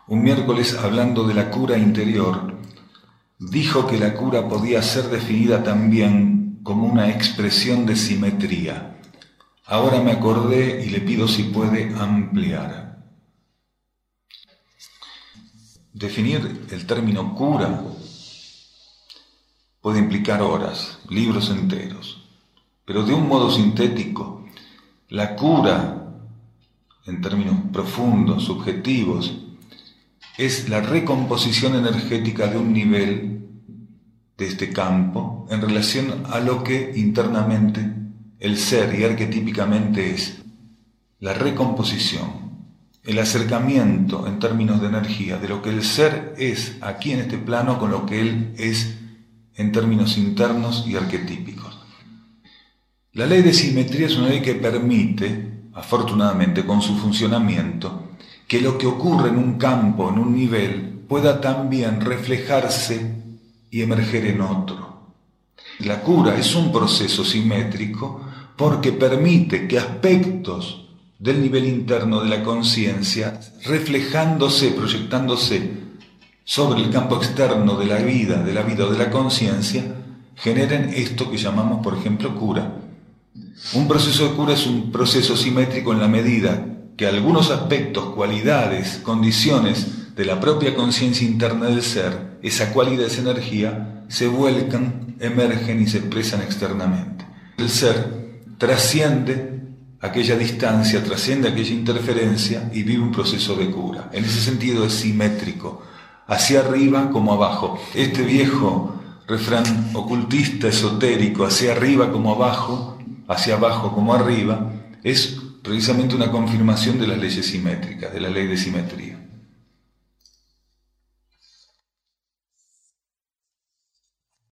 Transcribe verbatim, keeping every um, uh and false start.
un miércoles hablando de la cura interior, dijo que la cura podía ser definida también como una expresión de simetría. Ahora me acordé y le pido si puede ampliar. Definir el término cura puede implicar horas, libros enteros, pero de un modo sintético, la cura, en términos profundos, subjetivos, es la recomposición energética de un nivel de este campo en relación a lo que internamente el ser y arquetípicamente es. La recomposición, el acercamiento en términos de energía de lo que el ser es aquí en este plano con lo que él es en términos internos y arquetípicos. La ley de simetría es una ley que permite, afortunadamente con su funcionamiento, que lo que ocurre en un campo, en un nivel, pueda también reflejarse y emerger en otro. La cura es un proceso simétrico porque permite que aspectos del nivel interno de la conciencia, reflejándose, proyectándose sobre el campo externo de la vida, de la vida o de la conciencia, generen esto que llamamos, por ejemplo, cura. Un proceso de cura es un proceso simétrico en la medida que algunos aspectos, cualidades, condiciones de la propia conciencia interna del ser, esa cualidad, esa energía, se vuelcan, emergen y se expresan externamente. El ser trasciende aquella distancia, trasciende aquella interferencia y vive un proceso de cura. En ese sentido es simétrico, hacia arriba como abajo. Este viejo refrán ocultista, esotérico, hacia arriba como abajo, hacia abajo como arriba, es precisamente una confirmación de las leyes simétricas, de la ley de simetría.